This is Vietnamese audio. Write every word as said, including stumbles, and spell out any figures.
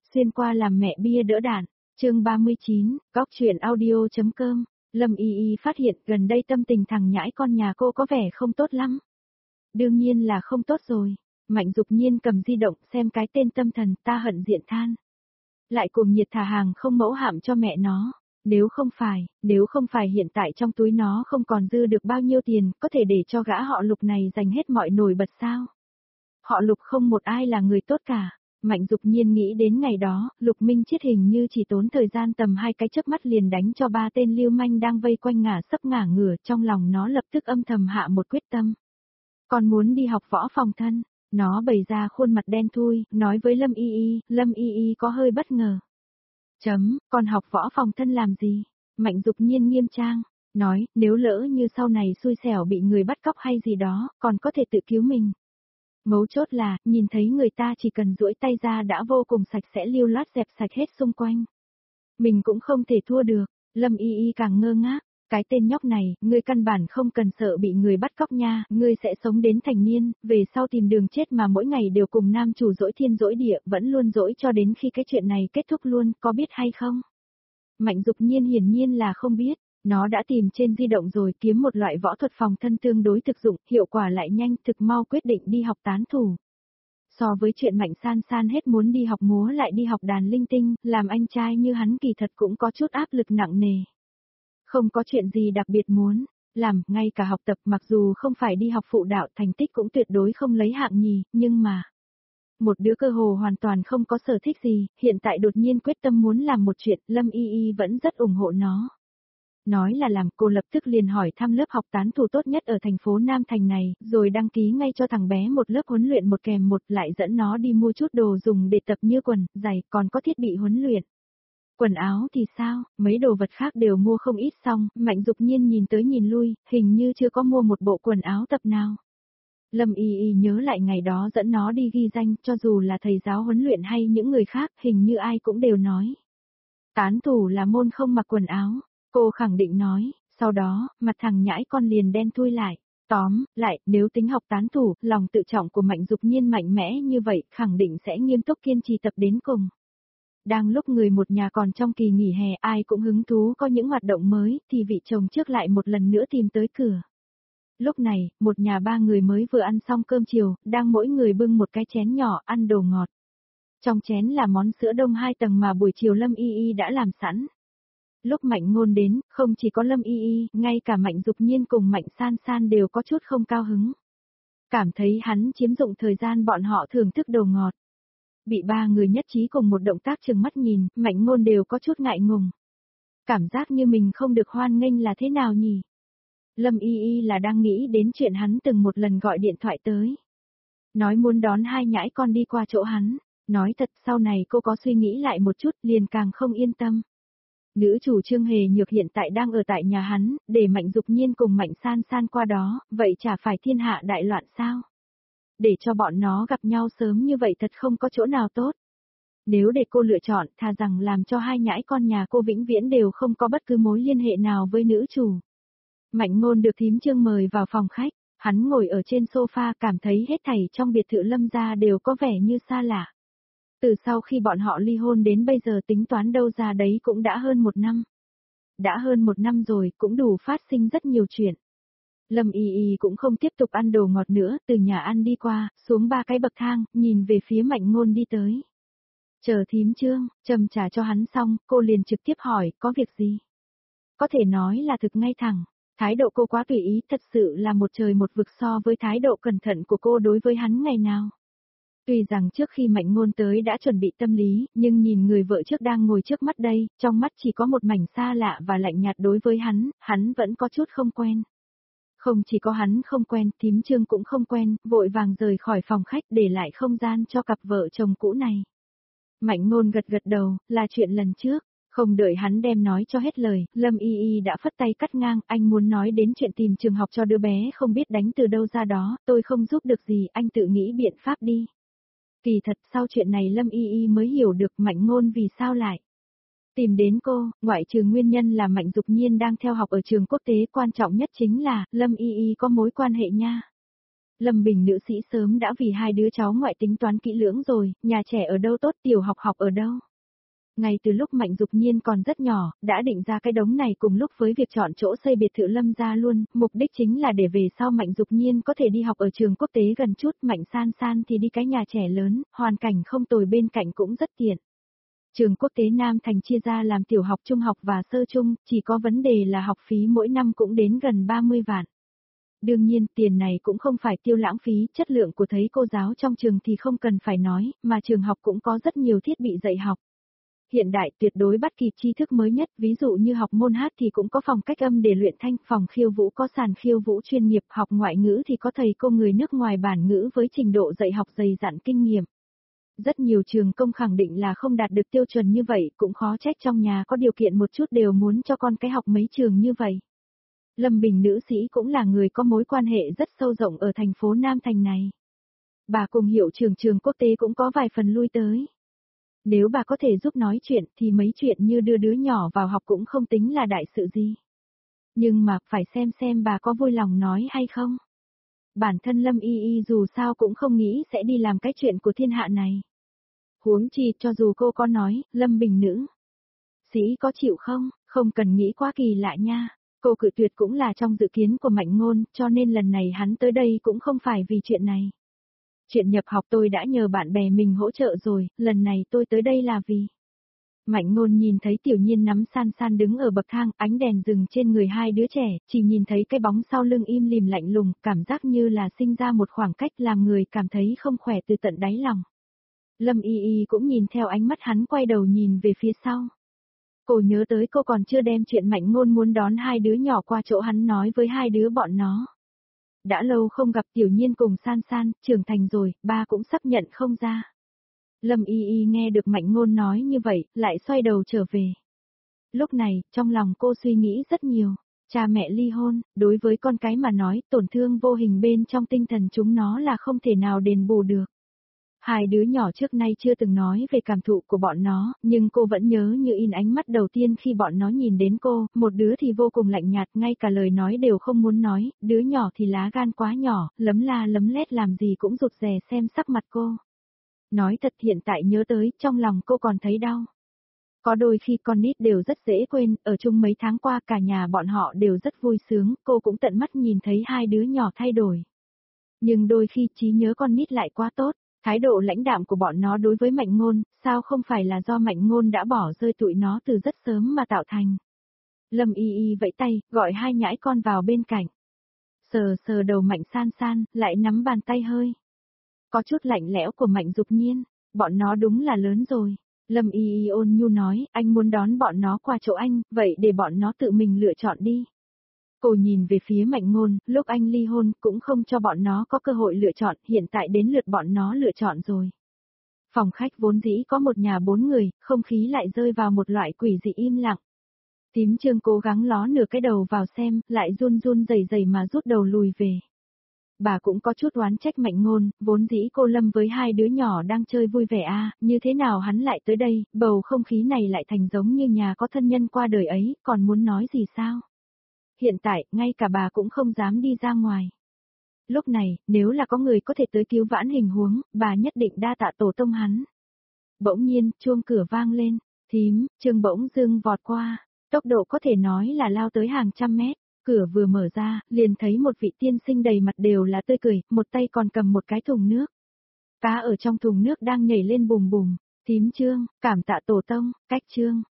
xuyên qua làm mẹ bia đỡ đạn, chương ba mươi chín, góc truyện audio.com, Lâm Y Y phát hiện gần đây tâm tình thằng nhãi con nhà cô có vẻ không tốt lắm. Đương nhiên là không tốt rồi, Mạnh Dục Nhiên cầm di động xem cái tên tâm thần ta hận diện than. Lại cuồng nhiệt thả hàng không mẫu hạm cho mẹ nó. Nếu không phải, nếu không phải hiện tại trong túi nó không còn dư được bao nhiêu tiền, có thể để cho gã họ Lục này dành hết mọi nổi bật sao? Họ Lục không một ai là người tốt cả. Mạnh Dục Nhiên nghĩ đến ngày đó, Lục Minh Chiết hình như chỉ tốn thời gian tầm hai cái chớp mắt liền đánh cho ba tên lưu manh đang vây quanh ngả sấp ngả ngửa, trong lòng nó lập tức âm thầm hạ một quyết tâm. Còn muốn đi học võ phòng thân, nó bày ra khuôn mặt đen thui, nói với Lâm Y Y, Lâm Y Y có hơi bất ngờ. Chấm, còn học võ phòng thân làm gì? Mạnh Dục Nhiên nghiêm trang, nói, nếu lỡ như sau này xui xẻo bị người bắt cóc hay gì đó, còn có thể tự cứu mình. Mấu chốt là, nhìn thấy người ta chỉ cần duỗi tay ra đã vô cùng sạch sẽ lưu loát dẹp sạch hết xung quanh. Mình cũng không thể thua được, Lâm Y Y càng ngơ ngác, cái tên nhóc này, ngươi căn bản không cần sợ bị người bắt cóc nha, ngươi sẽ sống đến thành niên, về sau tìm đường chết mà mỗi ngày đều cùng nam chủ dỗi thiên dỗi địa, vẫn luôn dỗi cho đến khi cái chuyện này kết thúc luôn, có biết hay không? Mạnh Dục Nhiên hiển nhiên là không biết. Nó đã tìm trên di động rồi kiếm một loại võ thuật phòng thân tương đối thực dụng, hiệu quả lại nhanh, thực mau quyết định đi học tán thủ. So với chuyện Mạnh San San hết muốn đi học múa lại đi học đàn linh tinh, làm anh trai như hắn kỳ thật cũng có chút áp lực nặng nề. Không có chuyện gì đặc biệt muốn làm, ngay cả học tập mặc dù không phải đi học phụ đạo thành tích cũng tuyệt đối không lấy hạng nhì, nhưng mà... Một đứa cơ hồ hoàn toàn không có sở thích gì, hiện tại đột nhiên quyết tâm muốn làm một chuyện, Lâm Y Y vẫn rất ủng hộ nó. Nói là làm, cô lập tức liền hỏi thăm lớp học tán thủ tốt nhất ở thành phố Nam Thành này, rồi đăng ký ngay cho thằng bé một lớp huấn luyện một kèm một, lại dẫn nó đi mua chút đồ dùng để tập như quần, giày, còn có thiết bị huấn luyện. Quần áo thì sao, mấy đồ vật khác đều mua không ít xong, Mạnh Dục Nhiên nhìn tới nhìn lui, hình như chưa có mua một bộ quần áo tập nào. Lâm Y Y nhớ lại ngày đó dẫn nó đi ghi danh, cho dù là thầy giáo huấn luyện hay những người khác, hình như ai cũng đều nói. Tán thủ là môn không mặc quần áo. Cô khẳng định nói, sau đó, mặt thằng nhãi con liền đen thui lại. Tóm, lại, nếu tính học tán thủ, lòng tự trọng của Mạnh Dục Nhiên mạnh mẽ như vậy, khẳng định sẽ nghiêm túc kiên trì tập đến cùng. Đang lúc người một nhà còn trong kỳ nghỉ hè ai cũng hứng thú có những hoạt động mới, thì vị chồng trước lại một lần nữa tìm tới cửa. Lúc này, một nhà ba người mới vừa ăn xong cơm chiều, đang mỗi người bưng một cái chén nhỏ ăn đồ ngọt. Trong chén là món sữa đông hai tầng mà buổi chiều Lâm Y Y đã làm sẵn. Lúc Mạnh Ngôn đến, không chỉ có Lâm Y Y, ngay cả Mạnh Dục Nhiên cùng Mạnh San San đều có chút không cao hứng. Cảm thấy hắn chiếm dụng thời gian bọn họ thưởng thức đồ ngọt. Bị ba người nhất trí cùng một động tác trừng mắt nhìn, Mạnh Ngôn đều có chút ngại ngùng. Cảm giác như mình không được hoan nghênh là thế nào nhỉ? Lâm Y Y là đang nghĩ đến chuyện hắn từng một lần gọi điện thoại tới. Nói muốn đón hai nhãi con đi qua chỗ hắn, nói thật sau này cô có suy nghĩ lại một chút liền càng không yên tâm. Nữ chủ Trương Hề Nhược hiện tại đang ở tại nhà hắn, để Mạnh Dục Nhiên cùng Mạnh San San qua đó, vậy chả phải thiên hạ đại loạn sao? Để cho bọn nó gặp nhau sớm như vậy thật không có chỗ nào tốt. Nếu để cô lựa chọn, thà rằng làm cho hai nhãi con nhà cô vĩnh viễn đều không có bất cứ mối liên hệ nào với nữ chủ. Mạnh Ngôn được thím Trương mời vào phòng khách, hắn ngồi ở trên sofa cảm thấy hết thảy trong biệt thự Lâm gia đều có vẻ như xa lạ. Từ sau khi bọn họ ly hôn đến bây giờ tính toán đâu ra đấy cũng đã hơn một năm. Đã hơn một năm rồi, cũng đủ phát sinh rất nhiều chuyện. Lâm Y Y cũng không tiếp tục ăn đồ ngọt nữa, từ nhà ăn đi qua, xuống ba cái bậc thang, nhìn về phía Mạnh Ngôn đi tới. Chờ thím Trương, châm trà cho hắn xong, cô liền trực tiếp hỏi, có việc gì? Có thể nói là thực ngay thẳng, thái độ cô quá tùy ý, thật sự là một trời một vực so với thái độ cẩn thận của cô đối với hắn ngày nào. Tuy rằng trước khi Mạnh Ngôn tới đã chuẩn bị tâm lý, nhưng nhìn người vợ trước đang ngồi trước mắt đây, trong mắt chỉ có một mảnh xa lạ và lạnh nhạt đối với hắn, hắn vẫn có chút không quen. Không chỉ có hắn không quen, thím Trương cũng không quen, vội vàng rời khỏi phòng khách để lại không gian cho cặp vợ chồng cũ này. Mạnh Ngôn gật gật đầu, là chuyện lần trước, không đợi hắn đem nói cho hết lời, Lâm Y Y đã phất tay cắt ngang, anh muốn nói đến chuyện tìm trường học cho đứa bé không biết đánh từ đâu ra đó, tôi không giúp được gì, anh tự nghĩ biện pháp đi. Kỳ thật sau chuyện này Lâm Y Y mới hiểu được Mạnh Ngôn vì sao lại tìm đến cô, ngoại trừ nguyên nhân là Mạnh Dục Nhiên đang theo học ở trường quốc tế, quan trọng nhất chính là Lâm Y Y có mối quan hệ nha. Lâm Bình nữ sĩ sớm đã vì hai đứa cháu ngoại tính toán kỹ lưỡng rồi, nhà trẻ ở đâu tốt, tiểu học học ở đâu. Ngay từ lúc Mạnh Dục Nhiên còn rất nhỏ, đã định ra cái đống này cùng lúc với việc chọn chỗ xây biệt thự Lâm gia luôn, mục đích chính là để về sau Mạnh Dục Nhiên có thể đi học ở trường quốc tế gần chút, Mạnh San San thì đi cái nhà trẻ lớn, hoàn cảnh không tồi bên cạnh cũng rất tiện. Trường quốc tế Nam Thành chia ra làm tiểu học, trung học và sơ trung, chỉ có vấn đề là học phí mỗi năm cũng đến gần ba mươi vạn. Đương nhiên, tiền này cũng không phải tiêu lãng phí, chất lượng của thầy cô giáo trong trường thì không cần phải nói, mà trường học cũng có rất nhiều thiết bị dạy học. Hiện đại tuyệt đối bắt kịp tri thức mới nhất, ví dụ như học môn hát thì cũng có phòng cách âm để luyện thanh, phòng khiêu vũ có sàn khiêu vũ chuyên nghiệp, học ngoại ngữ thì có thầy cô người nước ngoài bản ngữ với trình độ dạy học dày dặn kinh nghiệm. Rất nhiều trường công khẳng định là không đạt được tiêu chuẩn như vậy, cũng khó trách trong nhà có điều kiện một chút đều muốn cho con cái học mấy trường như vậy. Lâm Bình nữ sĩ cũng là người có mối quan hệ rất sâu rộng ở thành phố Nam Thành này. Bà cùng hiệu trưởng trường quốc tế cũng có vài phần lui tới. Nếu bà có thể giúp nói chuyện thì mấy chuyện như đưa đứa nhỏ vào học cũng không tính là đại sự gì. Nhưng mà phải xem xem bà có vui lòng nói hay không. Bản thân Lâm Y Y dù sao cũng không nghĩ sẽ đi làm cái chuyện của thiên hạ này. Huống chi cho dù cô có nói, Lâm Bình nữ sĩ có chịu không, không cần nghĩ quá kỳ lạ nha. Cô cự tuyệt cũng là trong dự kiến của Mạnh Ngôn, cho nên lần này hắn tới đây cũng không phải vì chuyện này. Chuyện nhập học tôi đã nhờ bạn bè mình hỗ trợ rồi, lần này tôi tới đây là vì... Mạnh Ngôn nhìn thấy Tiểu Nhiên nắm San San đứng ở bậc thang, ánh đèn dừng trên người hai đứa trẻ, chỉ nhìn thấy cái bóng sau lưng im lìm lạnh lùng, cảm giác như là sinh ra một khoảng cách làm người cảm thấy không khỏe từ tận đáy lòng. Lâm Y Y cũng nhìn theo ánh mắt hắn, quay đầu nhìn về phía sau. Cô nhớ tới cô còn chưa đem chuyện Mạnh Ngôn muốn đón hai đứa nhỏ qua chỗ hắn nói với hai đứa bọn nó. Đã lâu không gặp Tiểu Nhiên cùng San San, trưởng thành rồi, ba cũng sắp nhận không ra. Lâm Y Y nghe được Mạnh Ngôn nói như vậy, lại xoay đầu trở về. Lúc này, trong lòng cô suy nghĩ rất nhiều. Cha mẹ ly hôn, đối với con cái mà nói, tổn thương vô hình bên trong tinh thần chúng nó là không thể nào đền bù được. Hai đứa nhỏ trước nay chưa từng nói về cảm thụ của bọn nó, nhưng cô vẫn nhớ như in ánh mắt đầu tiên khi bọn nó nhìn đến cô, một đứa thì vô cùng lạnh nhạt, ngay cả lời nói đều không muốn nói, đứa nhỏ thì lá gan quá nhỏ, lấm la lấm lét làm gì cũng rụt rè xem sắc mặt cô. Nói thật, hiện tại nhớ tới, trong lòng cô còn thấy đau. Có đôi khi con nít đều rất dễ quên, ở chung mấy tháng qua cả nhà bọn họ đều rất vui sướng, cô cũng tận mắt nhìn thấy hai đứa nhỏ thay đổi. Nhưng đôi khi trí nhớ con nít lại quá tốt. Thái độ lãnh đạm của bọn nó đối với Mạnh Ngôn, sao không phải là do Mạnh Ngôn đã bỏ rơi tụi nó từ rất sớm mà tạo thành. Lâm Y Y vẫy tay, gọi hai nhãi con vào bên cạnh. Sờ sờ đầu Mạnh San San, lại nắm bàn tay hơi. Có chút lạnh lẽo của Mạnh Dục Nhiên, bọn nó đúng là lớn rồi. Lâm Y Y ôn nhu nói, anh muốn đón bọn nó qua chỗ anh, vậy để bọn nó tự mình lựa chọn đi. Cô nhìn về phía Mạnh Ngôn, lúc anh ly hôn cũng không cho bọn nó có cơ hội lựa chọn, hiện tại đến lượt bọn nó lựa chọn rồi. Phòng khách vốn dĩ có một nhà bốn người, không khí lại rơi vào một loại quỷ dị im lặng. Tím Trương cố gắng ló nửa cái đầu vào xem, lại run run rẩy rẩy mà rút đầu lùi về. Bà cũng có chút oán trách Mạnh Ngôn, vốn dĩ cô Lâm với hai đứa nhỏ đang chơi vui vẻ a, à, như thế nào hắn lại tới đây, bầu không khí này lại thành giống như nhà có thân nhân qua đời ấy, còn muốn nói gì sao? Hiện tại, ngay cả bà cũng không dám đi ra ngoài. Lúc này, nếu là có người có thể tới cứu vãn hình huống, bà nhất định đa tạ tổ tông hắn. Bỗng nhiên, chuông cửa vang lên, Thím, Trương bỗng dưng vọt qua, tốc độ có thể nói là lao tới hàng trăm mét. Cửa vừa mở ra, liền thấy một vị tiên sinh đầy mặt đều là tươi cười, một tay còn cầm một cái thùng nước. Cá ở trong thùng nước đang nhảy lên bùm bùm. Thím Trương, cảm tạ tổ tông, cách Trương,